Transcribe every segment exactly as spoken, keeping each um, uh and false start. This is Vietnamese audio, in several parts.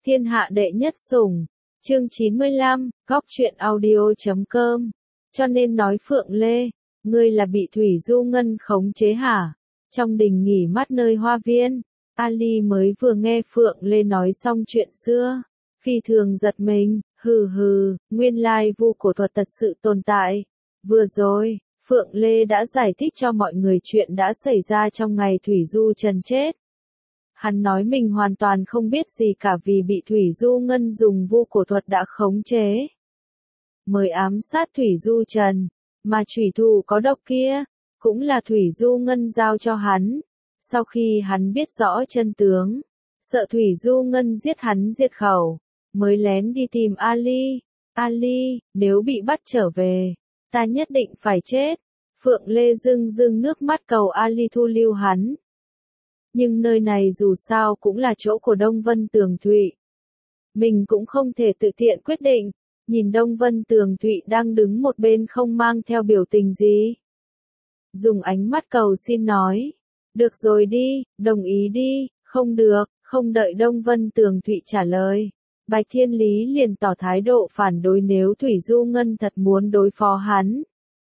Thiên hạ đệ nhất sủng. Chương chín mươi lăm, góc truyện audio chấm com. Cho nên nói Phượng Lê, ngươi là bị Thủy Du Ngân khống chế hả? Trong đình nghỉ mát nơi hoa viên, Ali mới vừa nghe Phượng Lê nói xong chuyện xưa, phi thường giật mình, hừ hừ, nguyên lai vu cổ thuật thật sự tồn tại. Vừa rồi, Phượng Lê đã giải thích cho mọi người chuyện đã xảy ra trong ngày Thủy Du Trần chết. Hắn nói mình hoàn toàn không biết gì cả vì bị Thủy Du Ngân dùng vu cổ thuật đã khống chế. Mới ám sát Thủy Du Trần, mà chủy thủ có độc kia, cũng là Thủy Du Ngân giao cho hắn. Sau khi hắn biết rõ chân tướng, sợ Thủy Du Ngân giết hắn diệt khẩu, mới lén đi tìm Ali. Ali, nếu bị bắt trở về, ta nhất định phải chết. Phượng Lê rưng rưng nước mắt cầu Ali thu lưu hắn. Nhưng nơi này dù sao cũng là chỗ của Đông Vân Tường Thụy. Mình cũng không thể tự tiện quyết định, nhìn Đông Vân Tường Thụy đang đứng một bên không mang theo biểu tình gì. Dùng ánh mắt cầu xin nói, được rồi đi, đồng ý đi, không được, không đợi Đông Vân Tường Thụy trả lời. Bạch Thiên Lý liền tỏ thái độ phản đối nếu Thủy Du Ngân thật muốn đối phó hắn.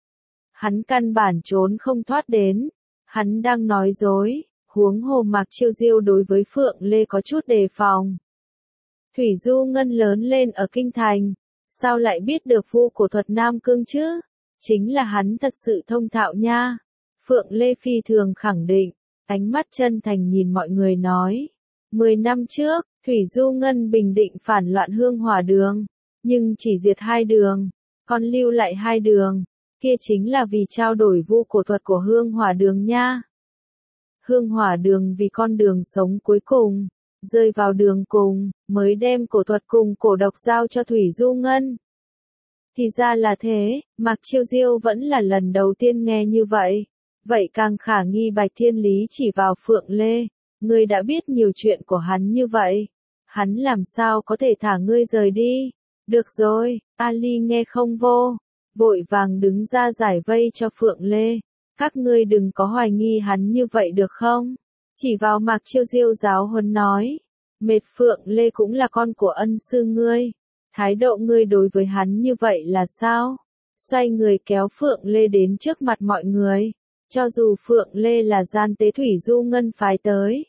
Hắn căn bản trốn không thoát đến, hắn đang nói dối. Huống hồ Mạc Chiêu Diêu đối với Phượng Lê có chút đề phòng. Thủy Du Ngân lớn lên ở Kinh Thành, sao lại biết được vu cổ thuật Nam Cương chứ? Chính là hắn thật sự thông thạo nha. Phượng Lê phi thường khẳng định, ánh mắt chân thành nhìn mọi người nói. Mười năm trước, Thủy Du Ngân bình định phản loạn Hương Hỏa Đường, nhưng chỉ diệt hai đường, còn lưu lại hai đường, kia chính là vì trao đổi vu cổ thuật của Hương Hỏa Đường nha. Hương Hỏa Đường vì con đường sống cuối cùng, rơi vào đường cùng, mới đem cổ thuật cùng cổ độc giao cho Thủy Du Ngân. Thì ra là thế, Mạc Chiêu Diêu vẫn là lần đầu tiên nghe như vậy. Vậy càng khả nghi Bạch Thiên Lý chỉ vào Phượng Lê, ngươi đã biết nhiều chuyện của hắn như vậy. Hắn làm sao có thể thả ngươi rời đi? Được rồi, Ali nghe không vô, vội vàng đứng ra giải vây cho Phượng Lê. Các ngươi đừng có hoài nghi hắn như vậy được không? Chỉ vào Mạc Chiêu Diêu giáo huấn nói. Mệt Phượng Lê cũng là con của ân sư ngươi. Thái độ ngươi đối với hắn như vậy là sao? Xoay người kéo Phượng Lê đến trước mặt mọi người. Cho dù Phượng Lê là gian tế Thủy Du Ngân phái tới.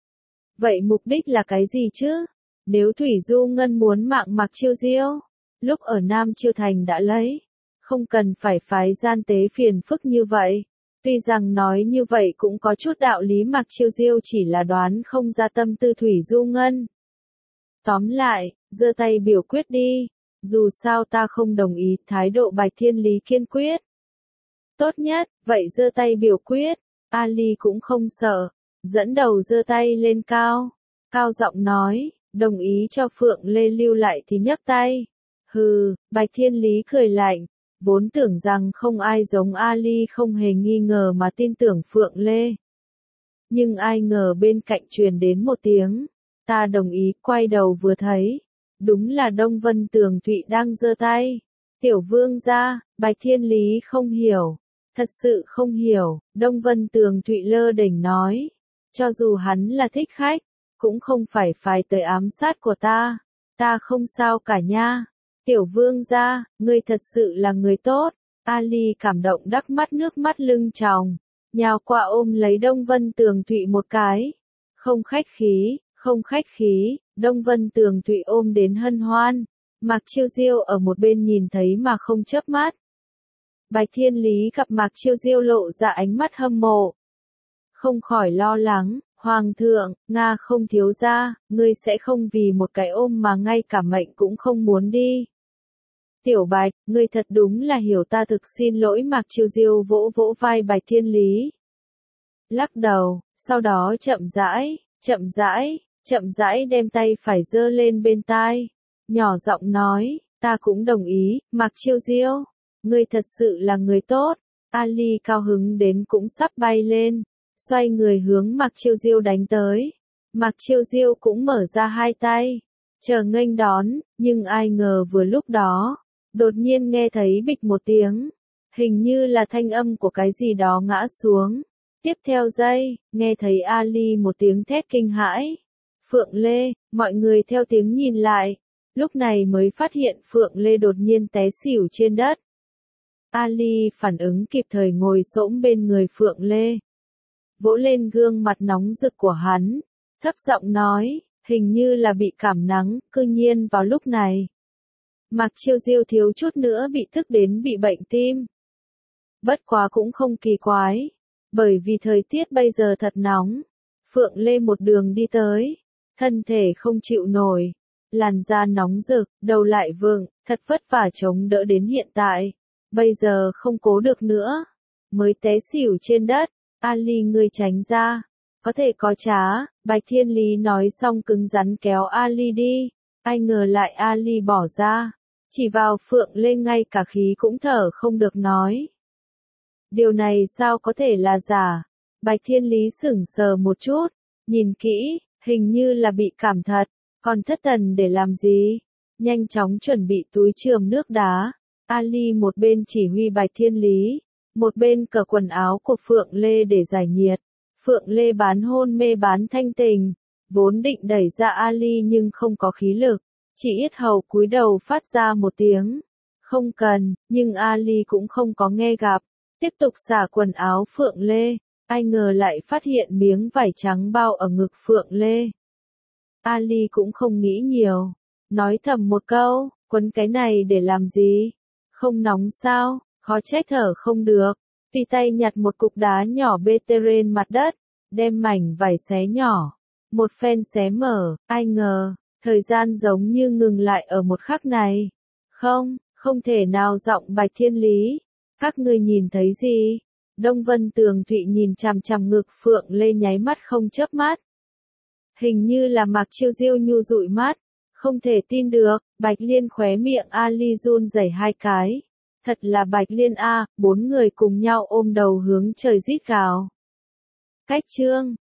Vậy mục đích là cái gì chứ? Nếu Thủy Du Ngân muốn mạng Mạc Chiêu Diêu, lúc ở Nam Chiêu Thành đã lấy. Không cần phải phái gian tế phiền phức như vậy. Tuy rằng nói như vậy cũng có chút đạo lý Mạc Chiêu Diêu chỉ là đoán không ra tâm tư Thủy Du Ngân. Tóm lại, giơ tay biểu quyết đi, dù sao ta không đồng ý, thái độ Bạch Thiên Lý kiên quyết. Tốt nhất, vậy giơ tay biểu quyết, Ali cũng không sợ, dẫn đầu giơ tay lên cao, cao giọng nói, đồng ý cho Phượng Lê lưu lại thì nhấc tay. Hừ, Bạch Thiên Lý cười lạnh. Vốn tưởng rằng không ai giống Ali không hề nghi ngờ mà tin tưởng Phượng Lê. Nhưng ai ngờ bên cạnh truyền đến một tiếng. Ta đồng ý, quay đầu vừa thấy. Đúng là Đông Vân Tường Thụy đang giơ tay. Tiểu vương gia, Bạch Thiên Lý không hiểu. Thật sự không hiểu, Đông Vân Tường Thụy lơ đễnh nói. Cho dù hắn là thích khách, cũng không phải phái tới ám sát của ta. Ta không sao cả nha. Tiểu vương gia, ngươi thật sự là người tốt. Ali cảm động đắc mắt nước mắt lưng tròng, nhào qua ôm lấy Đông Vân Tường Thụy một cái. Không khách khí, không khách khí, Đông Vân Tường Thụy ôm đến hân hoan. Mạc Chiêu Diêu ở một bên nhìn thấy mà không chớp mắt. Bạch Thiên Lý gặp Mạc Chiêu Diêu lộ ra ánh mắt hâm mộ. Không khỏi lo lắng, Hoàng thượng, Nga không thiếu gia, ngươi sẽ không vì một cái ôm mà ngay cả mệnh cũng không muốn đi. Tiểu Bạch, ngươi thật đúng là hiểu ta, thực xin lỗi. Mạc Chiêu Diêu vỗ vỗ vai Bạch Thiên Lý. Lắc đầu, sau đó chậm rãi, chậm rãi, chậm rãi đem tay phải giơ lên bên tai. Nhỏ giọng nói, ta cũng đồng ý, Mạc Chiêu Diêu. Ngươi thật sự là người tốt. Ali cao hứng đến cũng sắp bay lên. Xoay người hướng Mạc Chiêu Diêu đánh tới. Mạc Chiêu Diêu cũng mở ra hai tay. Chờ nghênh đón, nhưng ai ngờ vừa lúc đó. Đột nhiên nghe thấy bịch một tiếng, hình như là thanh âm của cái gì đó ngã xuống. Tiếp theo giây, nghe thấy Ali một tiếng thét kinh hãi. Phượng Lê, mọi người theo tiếng nhìn lại, lúc này mới phát hiện Phượng Lê đột nhiên té xỉu trên đất. Ali phản ứng kịp thời ngồi xổm bên người Phượng Lê, vỗ lên gương mặt nóng rực của hắn, thấp giọng nói, hình như là bị cảm nắng, cư nhiên vào lúc này. Mạc Chiêu Diêu thiếu chút nữa bị thức đến bị bệnh tim. Bất quá cũng không kỳ quái, bởi vì thời tiết bây giờ thật nóng. Phượng Lê một đường đi tới, thân thể không chịu nổi, làn da nóng rực, đầu lại vượng, thật vất vả chống đỡ đến hiện tại. Bây giờ không cố được nữa, mới té xỉu trên đất. Ali ngươi tránh ra, có thể có trá. Bạch Thiên Lý nói xong cứng rắn kéo Ali đi, ai ngờ lại Ali bỏ ra, chỉ vào Phượng Lê ngay cả khí cũng thở không được nói. Điều này sao có thể là giả? Bạch Thiên Lý sững sờ một chút, nhìn kỹ, hình như là bị cảm thật, còn thất thần để làm gì? Nhanh chóng chuẩn bị túi chườm nước đá. Ali một bên chỉ huy Bạch Thiên Lý, một bên cởi quần áo của Phượng Lê để giải nhiệt. Phượng Lê bán hôn mê bán thanh tình, vốn định đẩy ra Ali nhưng không có khí lực, chỉ yết hầu cúi đầu phát ra một tiếng, không cần, nhưng Ali cũng không có nghe gặp, tiếp tục xả quần áo Phượng Lê, ai ngờ lại phát hiện miếng vải trắng bao ở ngực Phượng Lê. Ali cũng không nghĩ nhiều, nói thầm một câu, quấn cái này để làm gì? Không nóng sao? Khó trách thở không được. Phi tay nhặt một cục đá nhỏ bê tê trên mặt đất, đem mảnh vải xé nhỏ, một phen xé mở, ai ngờ, thời gian giống như ngừng lại ở một khắc này. Không, không thể nào. Giọng Bạch Thiên Lý, các ngươi nhìn thấy gì? Đông Vân Tường Thụy nhìn chằm chằm ngực Phượng Lê nháy mắt không chớp mắt. Hình như là Mạc Chiêu Diêu nhu dụi mắt, không thể tin được. Bạch Liên khóe miệng Ali run rẩy hai cái. Thật là Bạch Liên a, bốn người cùng nhau ôm đầu hướng trời rít gào. Cách chương